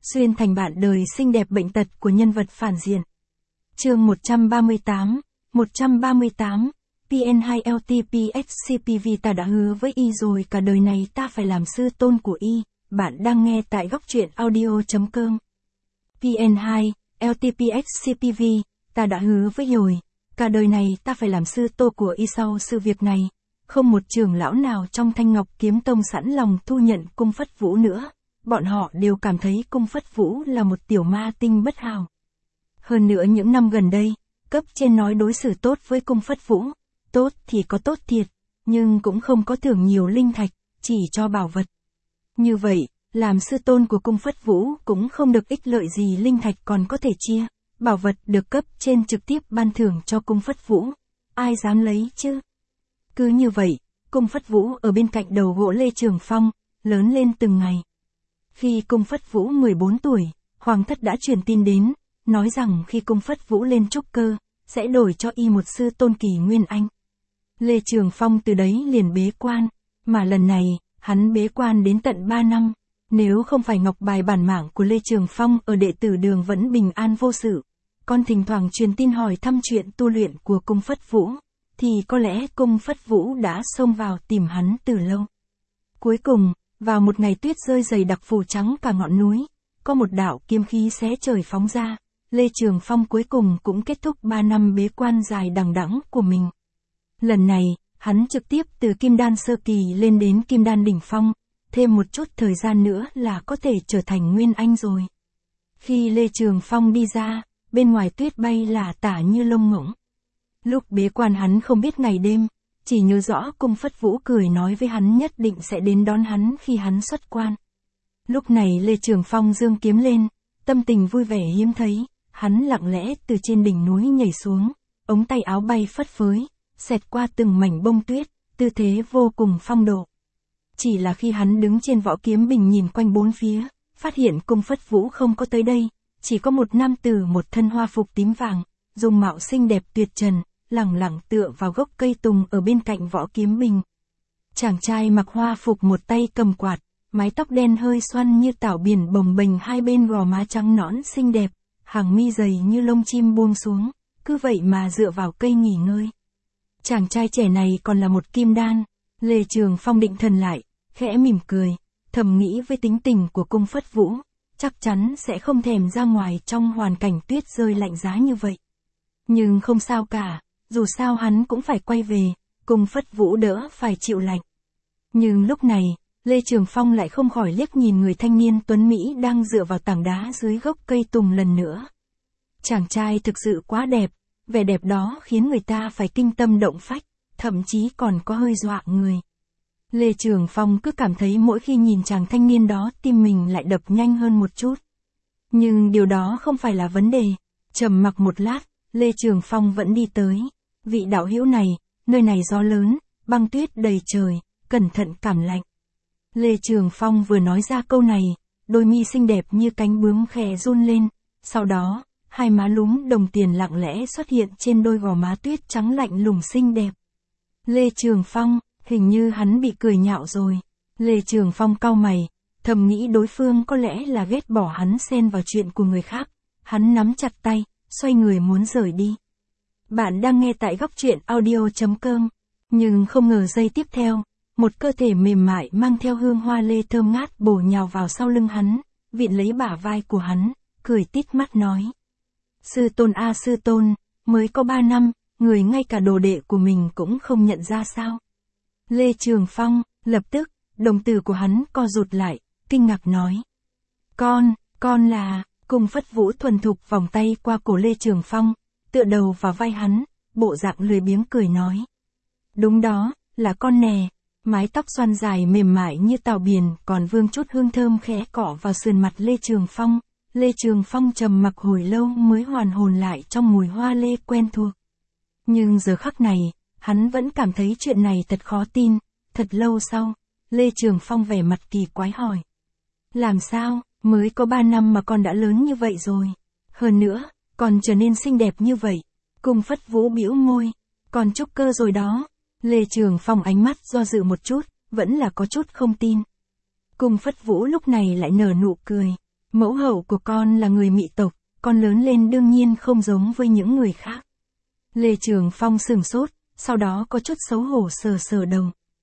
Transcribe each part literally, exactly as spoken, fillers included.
xuyên thành bạn đời xinh đẹp bệnh tật của nhân vật phản diện. Chương một trăm ba mươi tám, một trăm ba mươi tám, pê en hai L T P H C P V ta đã hứa với y rồi cả đời này ta phải làm sư tôn của y, bạn đang nghe tại góc truyện audio chấm com. pê en hai L T P H C P V, ta đã hứa với rồi, cả đời này ta phải làm sư tô của y sau sự việc này. Không một trưởng lão nào trong Thanh Ngọc Kiếm Tông sẵn lòng thu nhận Cung Phất Vũ nữa, bọn họ đều cảm thấy Cung Phất Vũ là một tiểu ma tinh bất hảo. Hơn nữa những năm gần đây, cấp trên nói đối xử tốt với Cung Phất Vũ, tốt thì có tốt thiệt, nhưng cũng không có thưởng nhiều linh thạch, chỉ cho bảo vật. Như vậy, làm sư tôn của Cung Phất Vũ cũng không được ích lợi gì, linh thạch còn có thể chia, bảo vật được cấp trên trực tiếp ban thưởng cho Cung Phất Vũ, ai dám lấy chứ? Cứ như vậy, Cung Phất Vũ ở bên cạnh đầu gỗ Lê Trường Phong, lớn lên từng ngày. Khi Cung Phất Vũ mười bốn tuổi, Hoàng thất đã truyền tin đến, nói rằng khi Cung Phất Vũ lên trúc cơ, sẽ đổi cho y một sư tôn kỳ Nguyên Anh. Lê Trường Phong từ đấy liền bế quan, mà lần này, hắn bế quan đến tận ba năm, nếu không phải ngọc bài bản mạng của Lê Trường Phong ở đệ tử đường vẫn bình an vô sự, còn thỉnh thoảng truyền tin hỏi thăm chuyện tu luyện của Cung Phất Vũ, thì có lẽ Cung Phất Vũ đã xông vào tìm hắn từ lâu. Cuối cùng, vào một ngày tuyết rơi dày đặc phủ trắng cả ngọn núi, có một đạo kiếm khí xé trời phóng ra, Lê Trường Phong cuối cùng cũng kết thúc ba năm bế quan dài đằng đẵng của mình. Lần này, hắn trực tiếp từ Kim Đan sơ kỳ lên đến Kim Đan đỉnh phong, thêm một chút thời gian nữa là có thể trở thành Nguyên Anh rồi. Khi Lê Trường Phong đi ra, bên ngoài tuyết bay lả tả như lông ngỗng. Lúc bế quan hắn không biết ngày đêm, chỉ nhớ rõ Cung Phất Vũ cười nói với hắn nhất định sẽ đến đón hắn khi hắn xuất quan. Lúc này Lê Trường Phong giương kiếm lên, tâm tình vui vẻ hiếm thấy, hắn lặng lẽ từ trên đỉnh núi nhảy xuống, ống tay áo bay phất phới, xẹt qua từng mảnh bông tuyết, tư thế vô cùng phong độ. Chỉ là khi hắn đứng trên võ kiếm bình nhìn quanh bốn phía, phát hiện Cung Phất Vũ không có tới đây, chỉ có một nam tử một thân hoa phục tím vàng, dung mạo xinh đẹp tuyệt trần, lẳng lặng tựa vào gốc cây tùng ở bên cạnh võ kiếm bình. Chàng trai mặc hoa phục một tay cầm quạt, mái tóc đen hơi xoăn như tảo biển bồng bềnh hai bên gò má trắng nõn xinh đẹp, hàng mi dày như lông chim buông xuống, cứ vậy mà dựa vào cây nghỉ ngơi. Chàng trai trẻ này còn là một kim đan, Lê Trường Phong định thần lại, khẽ mỉm cười, thầm nghĩ với tính tình của Cung Phất Vũ, chắc chắn sẽ không thèm ra ngoài trong hoàn cảnh tuyết rơi lạnh giá như vậy. Nhưng không sao cả, dù sao hắn cũng phải quay về, Cung Phất Vũ đỡ phải chịu lạnh. Nhưng lúc này, Lê Trường Phong lại không khỏi liếc nhìn người thanh niên tuấn Mỹ đang dựa vào tảng đá dưới gốc cây tùng lần nữa. Chàng trai thực sự quá đẹp, vẻ đẹp đó khiến người ta phải kinh tâm động phách, thậm chí còn có hơi dọa người. Lê Trường Phong cứ cảm thấy mỗi khi nhìn chàng thanh niên đó tim mình lại đập nhanh hơn một chút. Nhưng điều đó không phải là vấn đề. Trầm mặc một lát, Lê Trường Phong vẫn đi tới. Vị đạo hữu này, nơi này gió lớn, băng tuyết đầy trời, cẩn thận cảm lạnh. Lê Trường Phong vừa nói ra câu này, đôi mi xinh đẹp như cánh bướm khẽ run lên, sau đó, hai má lúm đồng tiền lặng lẽ xuất hiện trên đôi gò má tuyết trắng lạnh lùng xinh đẹp. Lê Trường Phong, hình như hắn bị cười nhạo rồi. Lê Trường Phong cau mày, thầm nghĩ đối phương có lẽ là ghét bỏ hắn xen vào chuyện của người khác. Hắn nắm chặt tay, xoay người muốn rời đi. Bạn đang nghe tại góc truyện audio chấm com. Nhưng không ngờ giây tiếp theo, một cơ thể mềm mại mang theo hương hoa lê thơm ngát bổ nhào vào sau lưng hắn, vịn lấy bả vai của hắn, cười tít mắt nói. Sư tôn a sư tôn, mới có ba năm, người ngay cả đồ đệ của mình cũng không nhận ra sao? Lê Trường Phong, lập tức, đồng tử của hắn co rụt lại, kinh ngạc nói. Con, con là, Cung Phất Vũ thuần thục vòng tay qua cổ Lê Trường Phong, tựa đầu vào vai hắn, bộ dạng lười biếng cười nói. Đúng đó, là con nè, mái tóc xoăn dài mềm mại như tảo biển còn vương chút hương thơm khẽ cọ vào sườn mặt Lê Trường Phong. Lê Trường Phong trầm mặc hồi lâu mới hoàn hồn lại trong mùi hoa lê quen thuộc. Nhưng giờ khắc này, hắn vẫn cảm thấy chuyện này thật khó tin. Thật lâu sau, Lê Trường Phong vẻ mặt kỳ quái hỏi. Làm sao, mới có ba năm mà con đã lớn như vậy rồi? Hơn nữa, còn trở nên xinh đẹp như vậy. Cung Phất Vũ bĩu môi. Còn trúc cơ rồi đó. Lê Trường Phong ánh mắt do dự một chút, vẫn là có chút không tin. Cung Phất Vũ lúc này lại nở nụ cười. Mẫu hậu của con là người Mỹ tộc, con lớn lên đương nhiên không giống với những người khác. Lê Trường Phong sửng sốt, sau đó có chút xấu hổ sờ sờ đầu.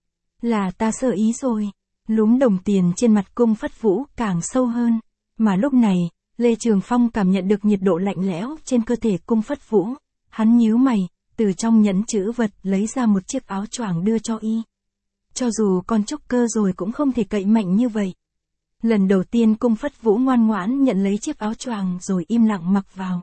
Là ta sơ ý rồi. Lúm đồng tiền trên mặt Cung Phất Vũ càng sâu hơn. Mà lúc này, Lê Trường Phong cảm nhận được nhiệt độ lạnh lẽo trên cơ thể Cung Phất Vũ. Hắn nhíu mày, từ trong nhẫn chữ vật lấy ra một chiếc áo choàng đưa cho y. Cho dù con trúc cơ rồi cũng không thể cậy mạnh như vậy. Lần đầu tiên Cung Phất Vũ ngoan ngoãn nhận lấy chiếc áo choàng rồi im lặng mặc vào.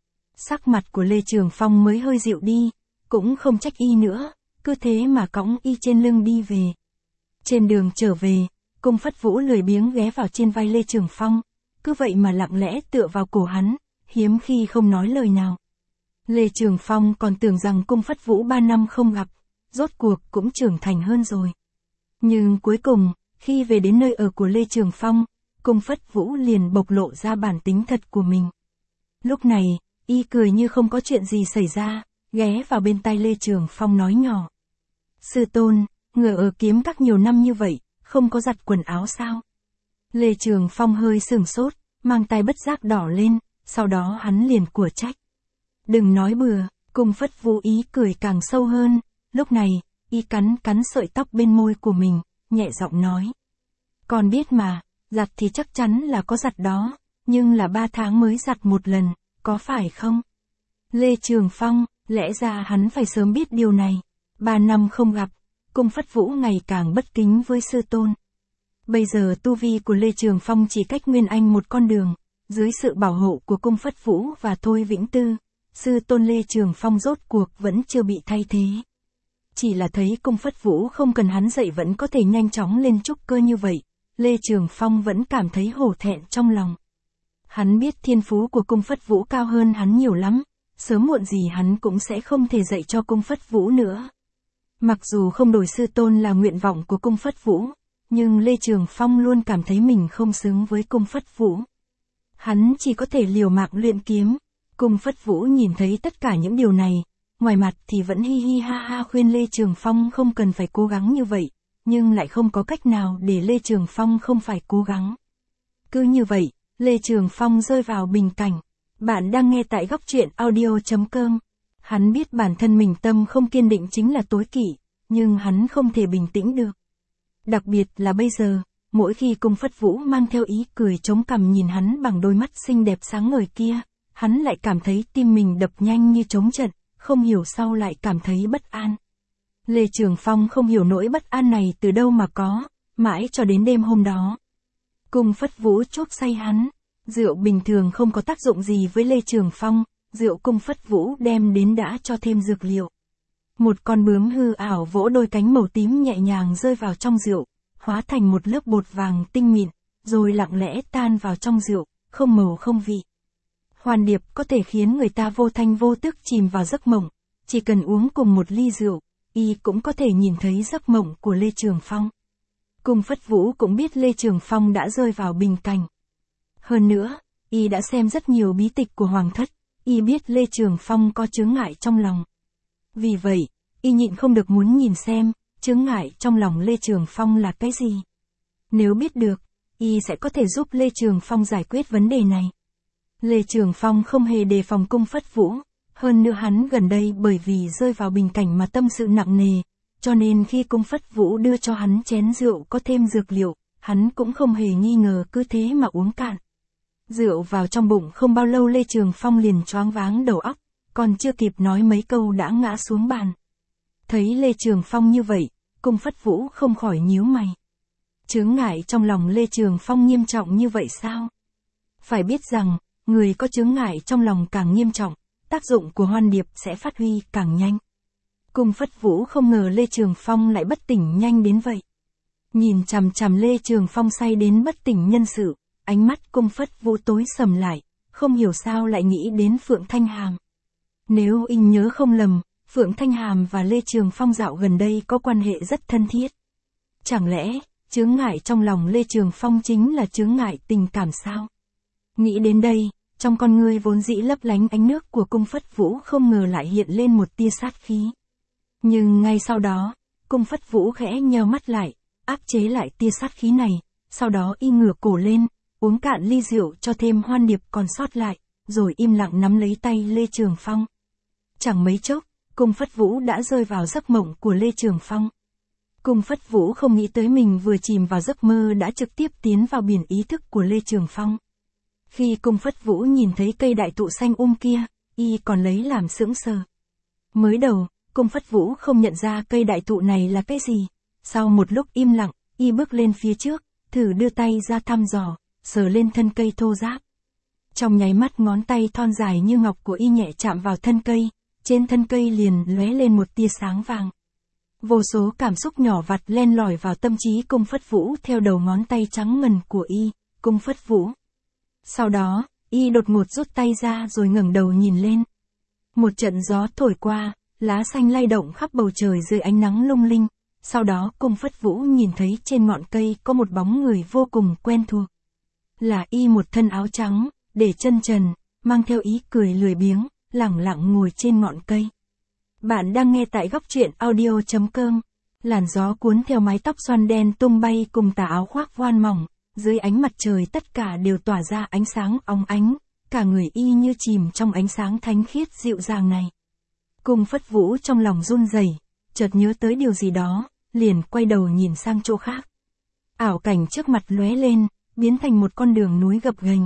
Sắc mặt của Lê Trường Phong mới hơi dịu đi, cũng không trách y nữa, cứ thế mà cõng y trên lưng đi về. Trên đường trở về, Cung Phất Vũ lười biếng ghé vào trên vai Lê Trường Phong, cứ vậy mà lặng lẽ tựa vào cổ hắn, hiếm khi không nói lời nào. Lê Trường Phong còn tưởng rằng Cung Phất Vũ ba năm không gặp, rốt cuộc cũng trưởng thành hơn rồi. Nhưng cuối cùng, khi về đến nơi ở của Lê Trường Phong, Cung Phất Vũ liền bộc lộ ra bản tính thật của mình. Lúc này, y cười như không có chuyện gì xảy ra, ghé vào bên tai Lê Trường Phong nói nhỏ. Sư tôn, người ở kiếm các nhiều năm như vậy, không có giặt quần áo sao? Lê Trường Phong hơi sửng sốt, mang tay bất giác đỏ lên, sau đó hắn liền của trách. Đừng nói bừa, Cung Phất Vũ ý cười càng sâu hơn, lúc này, y cắn cắn sợi tóc bên môi của mình, nhẹ giọng nói. Con biết mà, giặt thì chắc chắn là có giặt đó, nhưng là ba tháng mới giặt một lần, có phải không? Lê Trường Phong, lẽ ra hắn phải sớm biết điều này. Ba năm không gặp, Cung Phất Vũ ngày càng bất kính với sư tôn. Bây giờ tu vi của Lê Trường Phong chỉ cách Nguyên Anh một con đường, dưới sự bảo hộ của Cung Phất Vũ và Thôi Vĩnh Tư, sư tôn Lê Trường Phong rốt cuộc vẫn chưa bị thay thế. Chỉ là thấy Cung Phất Vũ không cần hắn dạy vẫn có thể nhanh chóng lên trúc cơ như vậy, Lê Trường Phong vẫn cảm thấy hổ thẹn trong lòng. Hắn biết thiên phú của Cung Phất Vũ cao hơn hắn nhiều lắm, sớm muộn gì hắn cũng sẽ không thể dạy cho Cung Phất Vũ nữa. Mặc dù không đổi sư tôn là nguyện vọng của Cung Phất Vũ, nhưng Lê Trường Phong luôn cảm thấy mình không xứng với Cung Phất Vũ. Hắn chỉ có thể liều mạng luyện kiếm. Cung Phất Vũ nhìn thấy tất cả những điều này, ngoài mặt thì vẫn hi hi ha ha khuyên Lê Trường Phong không cần phải cố gắng như vậy, nhưng lại không có cách nào để Lê Trường Phong không phải cố gắng. Cứ như vậy, Lê Trường Phong rơi vào bình cảnh. Bạn đang nghe tại góc truyện audio chấm com. Hắn biết bản thân mình tâm không kiên định chính là tối kỵ, nhưng hắn không thể bình tĩnh được. Đặc biệt là bây giờ, mỗi khi Cung Phất Vũ mang theo ý cười chống cằm nhìn hắn bằng đôi mắt xinh đẹp sáng ngời kia, hắn lại cảm thấy tim mình đập nhanh như trống trận, không hiểu sao lại cảm thấy bất an. Lê Trường Phong không hiểu nỗi bất an này từ đâu mà có, mãi cho đến đêm hôm đó. Cung Phất Vũ chuốc say hắn, rượu bình thường không có tác dụng gì với Lê Trường Phong, rượu Cung Phất Vũ đem đến đã cho thêm dược liệu. Một con bướm hư ảo vỗ đôi cánh màu tím nhẹ nhàng rơi vào trong rượu, hóa thành một lớp bột vàng tinh mịn, rồi lặng lẽ tan vào trong rượu, không màu không vị. Hoàn điệp có thể khiến người ta vô thanh vô tức chìm vào giấc mộng, chỉ cần uống cùng một ly rượu, y cũng có thể nhìn thấy giấc mộng của Lê Trường Phong. Cung Phất Vũ cũng biết Lê Trường Phong đã rơi vào bình cảnh. Hơn nữa, y đã xem rất nhiều bí tịch của Hoàng thất, y biết Lê Trường Phong có chướng ngại trong lòng. Vì vậy, y nhịn không được muốn nhìn xem, chướng ngại trong lòng Lê Trường Phong là cái gì. Nếu biết được, y sẽ có thể giúp Lê Trường Phong giải quyết vấn đề này. Lê Trường Phong không hề đề phòng Cung Phất Vũ, hơn nữa hắn gần đây bởi vì rơi vào bình cảnh mà tâm sự nặng nề, cho nên khi Cung Phất Vũ đưa cho hắn chén rượu có thêm dược liệu, hắn cũng không hề nghi ngờ cứ thế mà uống cạn. Rượu vào trong bụng không bao lâu Lê Trường Phong liền choáng váng đầu óc, còn chưa kịp nói mấy câu đã ngã xuống bàn. Thấy Lê Trường Phong như vậy, Cung Phất Vũ không khỏi nhíu mày. Chướng ngại trong lòng Lê Trường Phong nghiêm trọng như vậy sao? Phải biết rằng, người có chướng ngại trong lòng càng nghiêm trọng, tác dụng của hoan điệp sẽ phát huy càng nhanh. Cung Phất Vũ không ngờ Lê Trường Phong lại bất tỉnh nhanh đến vậy. Nhìn chằm chằm Lê Trường Phong say đến bất tỉnh nhân sự, ánh mắt Cung Phất Vũ tối sầm lại, không hiểu sao lại nghĩ đến Phượng Thanh Hàm. Nếu y nhớ không lầm, Phượng Thanh Hàm và Lê Trường Phong dạo gần đây có quan hệ rất thân thiết. Chẳng lẽ, chướng ngại trong lòng Lê Trường Phong chính là chướng ngại tình cảm sao? Nghĩ đến đây, trong con ngươi vốn dĩ lấp lánh ánh nước của Cung Phất Vũ không ngờ lại hiện lên một tia sát khí. Nhưng ngay sau đó, Cung Phất Vũ khẽ nheo mắt lại, áp chế lại tia sát khí này, sau đó y ngửa cổ lên, uống cạn ly rượu cho thêm hoan điệp còn sót lại, rồi im lặng nắm lấy tay Lê Trường Phong. Chẳng mấy chốc, Cung Phất Vũ đã rơi vào giấc mộng của Lê Trường Phong. Cung Phất Vũ không nghĩ tới mình vừa chìm vào giấc mơ đã trực tiếp tiến vào biển ý thức của Lê Trường Phong. Khi Cung Phất Vũ nhìn thấy cây đại thụ xanh um kia, y còn lấy làm sững sờ. Mới đầu, Cung Phất Vũ không nhận ra cây đại thụ này là cái gì. Sau một lúc im lặng, y bước lên phía trước, thử đưa tay ra thăm dò, sờ lên thân cây thô ráp. Trong nháy mắt ngón tay thon dài như ngọc của y nhẹ chạm vào thân cây, trên thân cây liền lóe lên một tia sáng vàng. Vô số cảm xúc nhỏ vặt len lỏi vào tâm trí Cung Phất Vũ theo đầu ngón tay trắng ngần của y, Cung Phất Vũ. Sau đó, y đột ngột rút tay ra rồi ngẩng đầu nhìn lên. Một trận gió thổi qua, lá xanh lay động khắp bầu trời dưới ánh nắng lung linh. Sau đó Cung Phất Vũ nhìn thấy trên ngọn cây có một bóng người vô cùng quen thuộc. Là y một thân áo trắng, để chân trần, mang theo ý cười lười biếng, lẳng lặng ngồi trên ngọn cây. Bạn đang nghe tại góc truyện audio chấm com. Làn gió cuốn theo mái tóc xoăn đen tung bay cùng tà áo khoác voan mỏng, dưới ánh mặt trời tất cả đều tỏa ra ánh sáng óng ánh, cả người y như chìm trong ánh sáng thánh khiết dịu dàng này. Cung Phất Vũ trong lòng run rẩy, chợt nhớ tới điều gì đó, liền quay đầu nhìn sang chỗ khác. Ảo cảnh trước mặt lóe lên, biến thành một con đường núi gập ghềnh.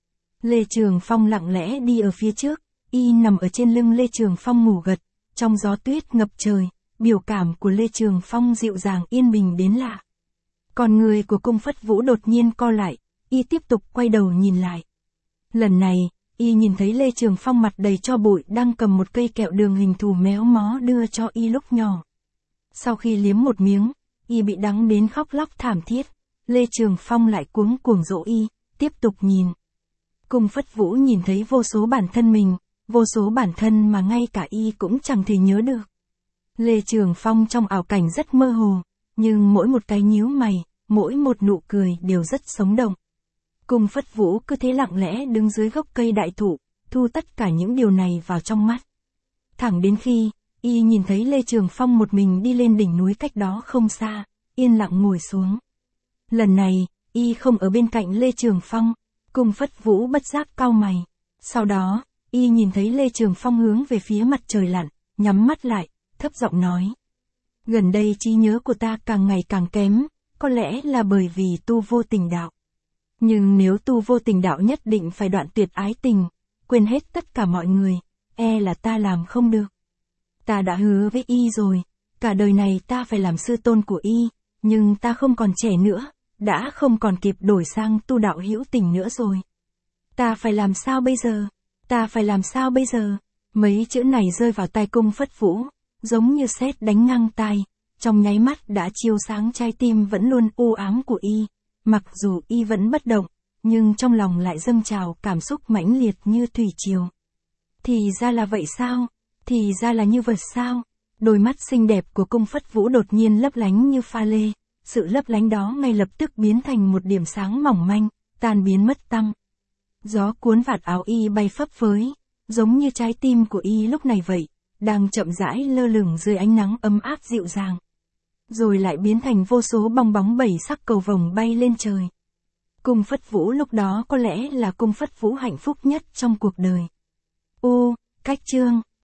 Lê Trường Phong lặng lẽ đi ở phía trước, y nằm ở trên lưng Lê Trường Phong ngủ gật, trong gió tuyết ngập trời, biểu cảm của Lê Trường Phong dịu dàng yên bình đến lạ. Còn người của Cung Phất Vũ đột nhiên co lại, y tiếp tục quay đầu nhìn lại. Lần này, y nhìn thấy Lê Trường Phong mặt đầy tro bụi đang cầm một cây kẹo đường hình thù méo mó đưa cho y lúc nhỏ. Sau khi liếm một miếng, y bị đắng đến khóc lóc thảm thiết. Lê Trường Phong lại cuống cuồng dỗ y, tiếp tục nhìn. Cung Phất Vũ nhìn thấy vô số bản thân mình, vô số bản thân mà ngay cả y cũng chẳng thể nhớ được. Lê Trường Phong trong ảo cảnh rất mơ hồ, nhưng mỗi một cái nhíu mày, mỗi một nụ cười đều rất sống động. Cung Phất Vũ cứ thế lặng lẽ đứng dưới gốc cây đại thụ, thu tất cả những điều này vào trong mắt. Thẳng đến khi, y nhìn thấy Lê Trường Phong một mình đi lên đỉnh núi cách đó không xa, yên lặng ngồi xuống. Lần này, y không ở bên cạnh Lê Trường Phong, Cung Phất Vũ bất giác cau mày. Sau đó, y nhìn thấy Lê Trường Phong hướng về phía mặt trời lặn, nhắm mắt lại, thấp giọng nói. Gần đây trí nhớ của ta càng ngày càng kém, có lẽ là bởi vì tu vô tình đạo. Nhưng nếu tu vô tình đạo nhất định phải đoạn tuyệt ái tình, quên hết tất cả mọi người, e là ta làm không được. Ta đã hứa với y rồi, cả đời này ta phải làm sư tôn của y, nhưng ta không còn trẻ nữa, đã không còn kịp đổi sang tu đạo hữu tình nữa rồi. Ta phải làm sao bây giờ? Ta phải làm sao bây giờ? Mấy chữ này rơi vào tai Cung Phất Vũ, giống như sét đánh ngang tai, trong nháy mắt đã chiếu sáng trái tim vẫn luôn u ám của y. Mặc dù y vẫn bất động, nhưng trong lòng lại dâng trào cảm xúc mãnh liệt như thủy triều. Thì ra là vậy sao? Thì ra là như vậy sao? Đôi mắt xinh đẹp của Cung Phất Vũ đột nhiên lấp lánh như pha lê, sự lấp lánh đó ngay lập tức biến thành một điểm sáng mỏng manh, tan biến mất tăm. Gió cuốn vạt áo y bay phấp phới, giống như trái tim của y lúc này vậy, đang chậm rãi lơ lửng dưới ánh nắng ấm áp dịu dàng. Rồi lại biến thành vô số bong bóng bảy sắc cầu vồng bay lên trời. Cung Phất Vũ lúc đó có lẽ là Cung Phất Vũ hạnh phúc nhất trong cuộc đời. Ô, cách chương,